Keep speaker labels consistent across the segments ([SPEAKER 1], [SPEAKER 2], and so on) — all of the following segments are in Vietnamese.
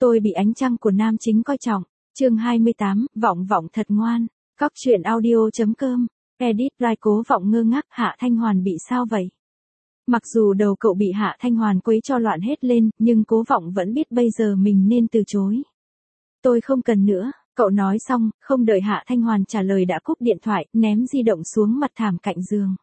[SPEAKER 1] Tôi bị ánh trăng của nam chính coi trọng. Chương 28, vọng vọng thật ngoan. Cóc truyện audio.com. Edit Rai Cố Vọng ngơ ngác, Hạ Thanh Hoàn bị sao vậy? Mặc dù đầu cậu bị Hạ Thanh Hoàn quấy cho loạn hết lên, nhưng Cố Vọng vẫn biết bây giờ mình nên từ chối. Tôi không cần nữa, cậu nói xong, không đợi Hạ Thanh Hoàn trả lời đã cúp điện thoại, ném di động xuống mặt thảm cạnh giường.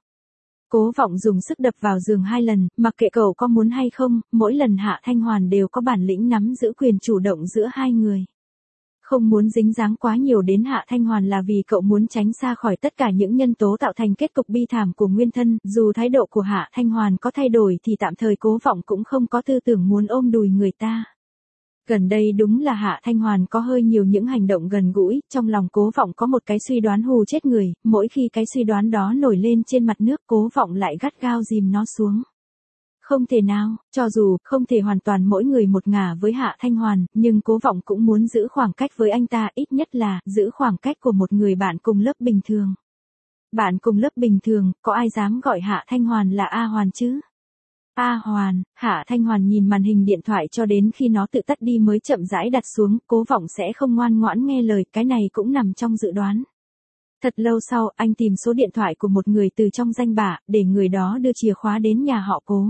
[SPEAKER 1] Cố Vọng dùng sức đập vào giường 2 lần, mặc kệ cậu có muốn hay không, mỗi lần Hạ Thanh Hoàn đều có bản lĩnh nắm giữ quyền chủ động giữa hai người. Không muốn dính dáng quá nhiều đến Hạ Thanh Hoàn là vì cậu muốn tránh xa khỏi tất cả những nhân tố tạo thành kết cục bi thảm của nguyên thân, dù thái độ của Hạ Thanh Hoàn có thay đổi thì tạm thời Cố Vọng cũng không có tư tưởng muốn ôm đùi người ta. Gần đây đúng là Hạ Thanh Hoàn có hơi nhiều những hành động gần gũi, trong lòng Cố Vọng có một cái suy đoán hù chết người, mỗi khi cái suy đoán đó nổi lên trên mặt nước Cố Vọng lại gắt gao dìm nó xuống. Không thể nào, cho dù không thể hoàn toàn mỗi người một ngả với Hạ Thanh Hoàn, nhưng Cố Vọng cũng muốn giữ khoảng cách với anh ta, ít nhất là giữ khoảng cách của một người bạn cùng lớp bình thường. Bạn cùng lớp bình thường, có ai dám gọi Hạ Thanh Hoàn là A Hoàn chứ? A Hoàn, Hạ Thanh Hoàn nhìn màn hình điện thoại cho đến khi nó tự tắt đi mới chậm rãi đặt xuống, Cố Vọng sẽ không ngoan ngoãn nghe lời, cái này cũng nằm trong dự đoán. Thật lâu sau, anh tìm số điện thoại của một người từ trong danh bạ, để người đó đưa chìa khóa đến nhà họ Cố.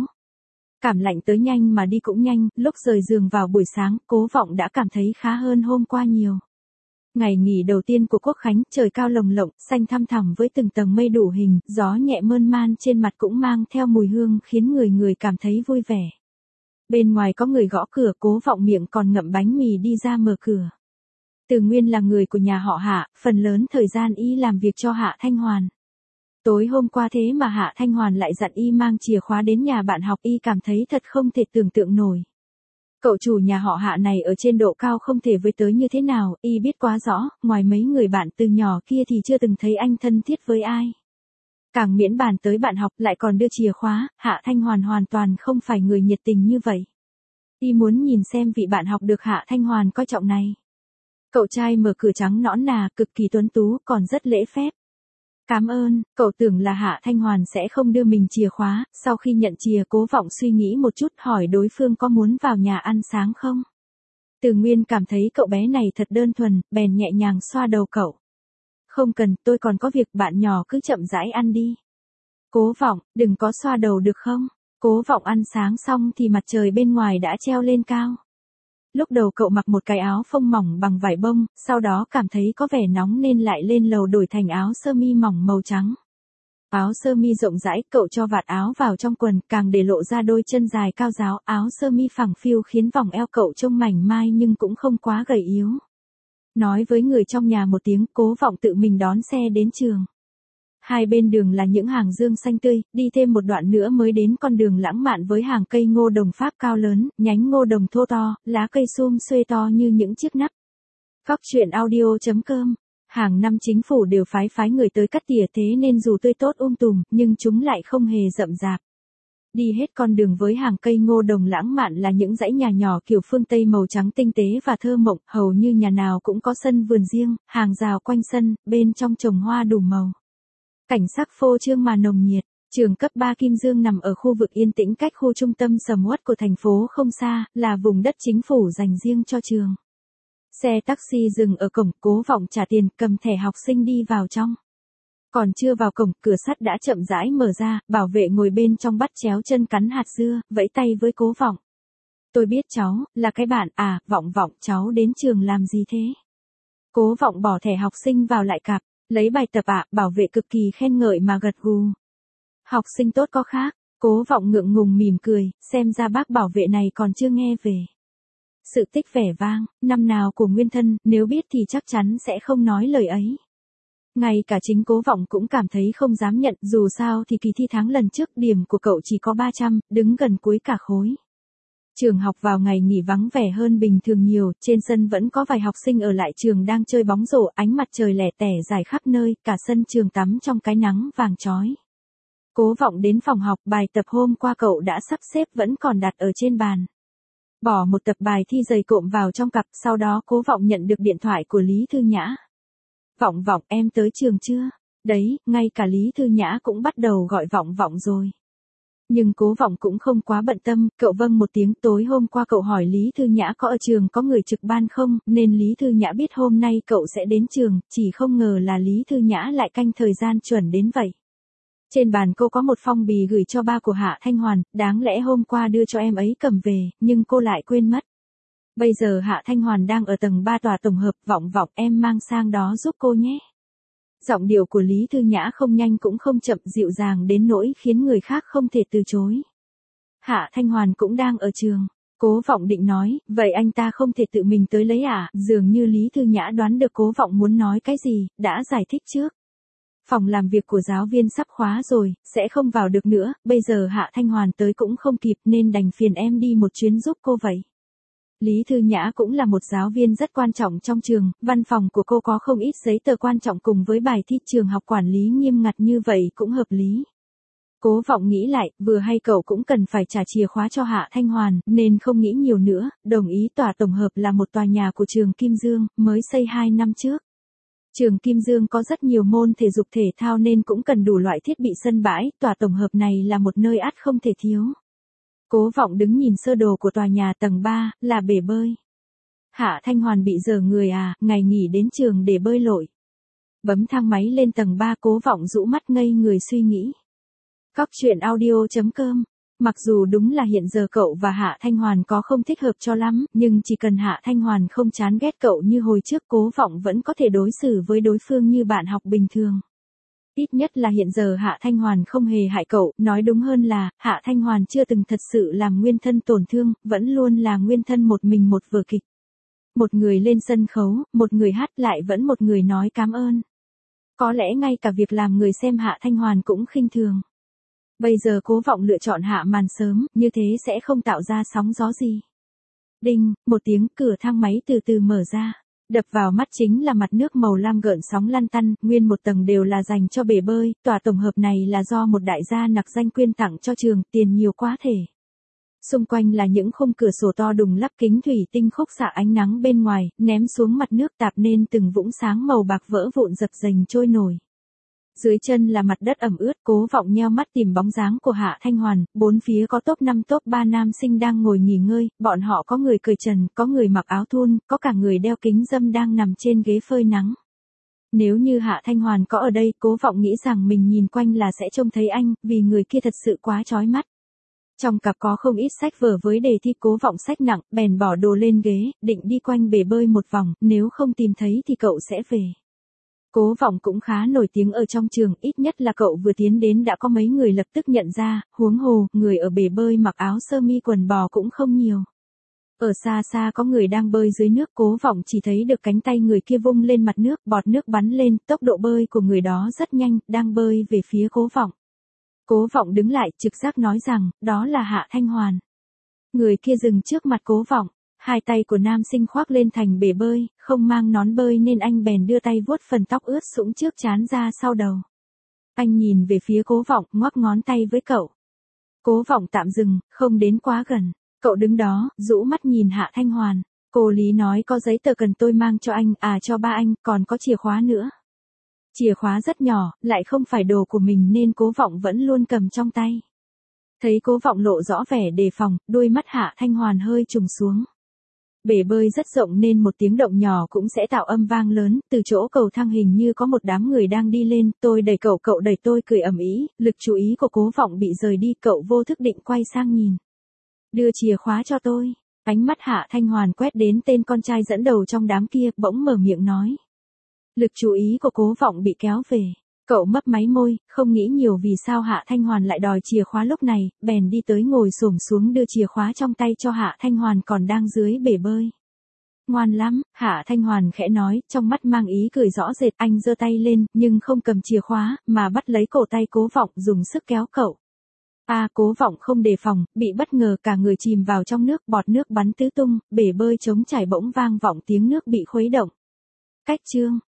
[SPEAKER 1] Cảm lạnh tới nhanh mà đi cũng nhanh, lúc rời giường vào buổi sáng, Cố Vọng đã cảm thấy khá hơn hôm qua nhiều. Ngày nghỉ đầu tiên của Quốc khánh, trời cao lồng lộng, xanh thăm thẳm với từng tầng mây đủ hình, gió nhẹ mơn man trên mặt cũng mang theo mùi hương khiến người người cảm thấy vui vẻ. Bên ngoài có người gõ cửa, Cố Vọng miệng còn ngậm bánh mì đi ra mở cửa. Từ Nguyên là người của nhà họ Hạ, phần lớn thời gian y làm việc cho Hạ Thanh Hoàn. Tối hôm qua thế mà Hạ Thanh Hoàn lại dặn y mang chìa khóa đến nhà bạn học, y cảm thấy thật không thể tưởng tượng nổi. Cậu chủ nhà họ Hạ này ở trên độ cao không thể với tới như thế nào, y biết quá rõ, ngoài mấy người bạn từ nhỏ kia thì chưa từng thấy anh thân thiết với ai. Càng miễn bàn tới bạn học lại còn đưa chìa khóa, Hạ Thanh Hoàn hoàn toàn không phải người nhiệt tình như vậy. Y muốn nhìn xem vị bạn học được Hạ Thanh Hoàn coi trọng này. Cậu trai mở cửa trắng nõn nà, cực kỳ tuấn tú, còn rất lễ phép. Cảm ơn, cậu tưởng là Hạ Thanh Hoàn sẽ không đưa mình chìa khóa, sau khi nhận chìa Cố Vọng suy nghĩ một chút hỏi đối phương có muốn vào nhà ăn sáng không. Từ Nguyên cảm thấy cậu bé này thật đơn thuần, bèn nhẹ nhàng xoa đầu cậu. Không cần, tôi còn có việc, bạn nhỏ cứ chậm rãi ăn đi. Cố Vọng, đừng có xoa đầu được không? Cố Vọng ăn sáng xong thì mặt trời bên ngoài đã treo lên cao. Lúc đầu cậu mặc một cái áo phông mỏng bằng vải bông, sau đó cảm thấy có vẻ nóng nên lại lên lầu đổi thành áo sơ mi mỏng màu trắng. Áo sơ mi rộng rãi, cậu cho vạt áo vào trong quần, càng để lộ ra đôi chân dài cao ráo, áo sơ mi phẳng phiu khiến vòng eo cậu trông mảnh mai nhưng cũng không quá gầy yếu. Nói với người trong nhà một tiếng, Cố Vọng tự mình đón xe đến trường. Hai bên đường là những hàng dương xanh tươi, đi thêm một đoạn nữa mới đến con đường lãng mạn với hàng cây ngô đồng Pháp cao lớn, nhánh ngô đồng thô to, lá cây sum xuê to như những chiếc nắp. Cóc truyện audio.com. Hàng năm chính phủ đều phái người tới cắt tỉa, thế nên dù tươi tốt tùm, nhưng chúng lại không hề rậm rạp. Đi hết con đường với hàng cây ngô đồng lãng mạn là những dãy nhà nhỏ kiểu phương Tây màu trắng tinh tế và thơ mộng, hầu như nhà nào cũng có sân vườn riêng, hàng rào quanh sân, bên trong trồng hoa đủ màu. Cảnh sắc phô trương mà nồng nhiệt. Trường cấp 3 Kim Dương nằm ở khu vực yên tĩnh cách khu trung tâm sầm uất của thành phố không xa, là vùng đất chính phủ dành riêng cho trường. Xe taxi dừng ở cổng, Cố Vọng trả tiền, cầm thẻ học sinh đi vào trong. Còn chưa vào cổng, cửa sắt đã chậm rãi mở ra, bảo vệ ngồi bên trong bắt chéo chân cắn hạt dưa, vẫy tay với Cố Vọng. Tôi biết cháu, là cái bạn, à, Vọng Vọng, cháu đến trường làm gì thế? Cố Vọng bỏ thẻ học sinh vào lại cặp. Lấy bài tập ạ, bảo vệ cực kỳ khen ngợi mà gật gù. Học sinh tốt có khác, Cố Vọng ngượng ngùng mỉm cười, xem ra bác bảo vệ này còn chưa nghe về. Sự tích vẻ vang, năm nào của nguyên thân, nếu biết thì chắc chắn sẽ không nói lời ấy. Ngay cả chính Cố Vọng cũng cảm thấy không dám nhận, dù sao thì kỳ thi tháng lần trước điểm của cậu chỉ có 300, đứng gần cuối cả khối. Trường học vào ngày nghỉ vắng vẻ hơn bình thường nhiều, trên sân vẫn có vài học sinh ở lại trường đang chơi bóng rổ, ánh mặt trời lẻ tẻ rải khắp nơi, cả sân trường tắm trong cái nắng vàng chói. Cố Vọng đến phòng học, bài tập hôm qua cậu đã sắp xếp vẫn còn đặt ở trên bàn. Bỏ một tập bài thi dày cộm vào trong cặp, sau đó Cố Vọng nhận được điện thoại của Lý Thư Nhã. Vọng Vọng, em tới trường chưa? Đấy, ngay cả Lý Thư Nhã cũng bắt đầu gọi Vọng Vọng rồi. Nhưng Cố Vọng cũng không quá bận tâm, cậu vâng một tiếng. Tối hôm qua cậu hỏi Lý Thư Nhã có ở trường có người trực ban không, nên Lý Thư Nhã biết hôm nay cậu sẽ đến trường, chỉ không ngờ là Lý Thư Nhã lại canh thời gian chuẩn đến vậy. Trên bàn cô có một phong bì gửi cho ba của Hạ Thanh Hoàn, đáng lẽ hôm qua đưa cho em ấy cầm về, nhưng cô lại quên mất. Bây giờ Hạ Thanh Hoàn đang ở tầng 3 tòa tổng hợp. Vọng Vọng, em mang sang đó giúp cô nhé. Giọng điệu của Lý Thư Nhã không nhanh cũng không chậm, dịu dàng đến nỗi khiến người khác không thể từ chối. Hạ Thanh Hoàn cũng đang ở trường. Cố Vọng định nói, vậy anh ta không thể tự mình tới lấy à? Dường như Lý Thư Nhã đoán được Cố Vọng muốn nói cái gì, đã giải thích trước. Phòng làm việc của giáo viên sắp khóa rồi, sẽ không vào được nữa, bây giờ Hạ Thanh Hoàn tới cũng không kịp nên đành phiền em đi một chuyến giúp cô vậy. Lý Thư Nhã cũng là một giáo viên rất quan trọng trong trường, văn phòng của cô có không ít giấy tờ quan trọng cùng với bài thi trường học quản lý nghiêm ngặt như vậy cũng hợp lý. Cố Vọng nghĩ lại, vừa hay cậu cũng cần phải trả chìa khóa cho Hạ Thanh Hoàn, nên không nghĩ nhiều nữa, đồng ý. Tòa tổng hợp là một tòa nhà của trường Kim Dương, mới xây 2 năm trước. Trường Kim Dương có rất nhiều môn thể dục thể thao nên cũng cần đủ loại thiết bị sân bãi, tòa tổng hợp này là một nơi ắt không thể thiếu. Cố Vọng đứng nhìn sơ đồ của tòa nhà tầng 3, là bể bơi. Hạ Thanh Hoàn bị dở người à, ngày nghỉ đến trường để bơi lội. Bấm thang máy lên tầng 3, Cố Vọng rũ mắt ngây người suy nghĩ. Cóc truyện audio.com. Mặc dù đúng là hiện giờ cậu và Hạ Thanh Hoàn có không thích hợp cho lắm, nhưng chỉ cần Hạ Thanh Hoàn không chán ghét cậu như hồi trước, Cố Vọng vẫn có thể đối xử với đối phương như bạn học bình thường. Ít nhất là hiện giờ Hạ Thanh Hoàn không hề hại cậu, nói đúng hơn là, Hạ Thanh Hoàn chưa từng thật sự làm nguyên thân tổn thương, vẫn luôn là nguyên thân một mình một vở kịch. Một người lên sân khấu, một người hát, lại vẫn một người nói cảm ơn. Có lẽ ngay cả việc làm người xem Hạ Thanh Hoàn cũng khinh thường. Bây giờ Cố Vọng lựa chọn hạ màn sớm, như thế sẽ không tạo ra sóng gió gì. Đinh, một tiếng, cửa thang máy từ từ mở ra. Đập vào mắt chính là mặt nước màu lam gợn sóng lăn tăn, nguyên một tầng đều là dành cho bể bơi. Tòa tổng hợp này là do một đại gia nặc danh quyên tặng cho trường, tiền nhiều quá thể. Xung quanh là những khung cửa sổ to đùng lắp kính thủy tinh khúc xạ ánh nắng bên ngoài, ném xuống mặt nước tạp nên từng vũng sáng màu bạc vỡ vụn dập dềnh trôi nổi. Dưới chân là mặt đất ẩm ướt. Cố Vọng nheo mắt tìm bóng dáng của Hạ Thanh Hoàn, bốn phía có top 5 top 3 nam sinh đang ngồi nghỉ ngơi, bọn họ có người cởi trần, có người mặc áo thun, có cả người đeo kính râm đang nằm trên ghế phơi nắng. Nếu như Hạ Thanh Hoàn có ở đây, Cố Vọng nghĩ rằng mình nhìn quanh là sẽ trông thấy anh, vì người kia thật sự quá chói mắt. Trong cặp có không ít sách vở với đề thi. Cố Vọng xách nặng, bèn bỏ đồ lên ghế, định đi quanh bể bơi một vòng, nếu không tìm thấy thì cậu sẽ về. Cố Vọng cũng khá nổi tiếng ở trong trường, ít nhất là cậu vừa tiến đến đã có mấy người lập tức nhận ra, huống hồ, người ở bể bơi mặc áo sơ mi quần bò cũng không nhiều. Ở xa xa có người đang bơi dưới nước, Cố Vọng chỉ thấy được cánh tay người kia vung lên mặt nước, bọt nước bắn lên, tốc độ bơi của người đó rất nhanh, đang bơi về phía Cố Vọng. Cố Vọng đứng lại, trực giác nói rằng, đó là Hạ Thanh Hoàn. Người kia dừng trước mặt Cố Vọng. Hai tay của nam sinh khoác lên thành bể bơi, không mang nón bơi nên anh bèn đưa tay vuốt phần tóc ướt sũng trước trán ra sau đầu. Anh nhìn về phía Cố Vọng, ngoắc ngón tay với cậu. Cố Vọng tạm dừng, không đến quá gần. Cậu đứng đó, rũ mắt nhìn Hạ Thanh Hoàn. Cô Lý nói có giấy tờ cần tôi mang cho anh, à cho ba anh, còn có chìa khóa nữa. Chìa khóa rất nhỏ, lại không phải đồ của mình nên Cố Vọng vẫn luôn cầm trong tay. Thấy Cố Vọng lộ rõ vẻ đề phòng, đôi mắt Hạ Thanh Hoàn hơi trùng xuống. Bể bơi rất rộng nên một tiếng động nhỏ cũng sẽ tạo âm vang lớn. Từ chỗ cầu thang hình như có một đám người đang đi lên, tôi đẩy cậu, cậu đẩy tôi, cười ầm ĩ. Lực chú ý của Cố Vọng bị rời đi, cậu vô thức định quay sang nhìn. Đưa chìa khóa cho tôi. Ánh mắt Hạ Thanh Hoàn quét đến tên con trai dẫn đầu trong đám kia, bỗng mở miệng nói. Lực chú ý của Cố Vọng bị kéo về. Cậu mấp máy môi, không nghĩ nhiều vì sao Hạ Thanh Hoàn lại đòi chìa khóa lúc này, bèn đi tới ngồi xổm xuống đưa chìa khóa trong tay cho Hạ Thanh Hoàn còn đang dưới bể bơi. Ngoan lắm, Hạ Thanh Hoàn khẽ nói, trong mắt mang ý cười rõ rệt. Anh giơ tay lên, nhưng không cầm chìa khóa, mà bắt lấy cổ tay Cố Vọng, dùng sức kéo cậu. Cố Vọng không đề phòng, bị bất ngờ cả người chìm vào trong nước, bọt nước bắn tứ tung, bể bơi trống trải bỗng vang vọng tiếng nước bị khuấy động. Cách chương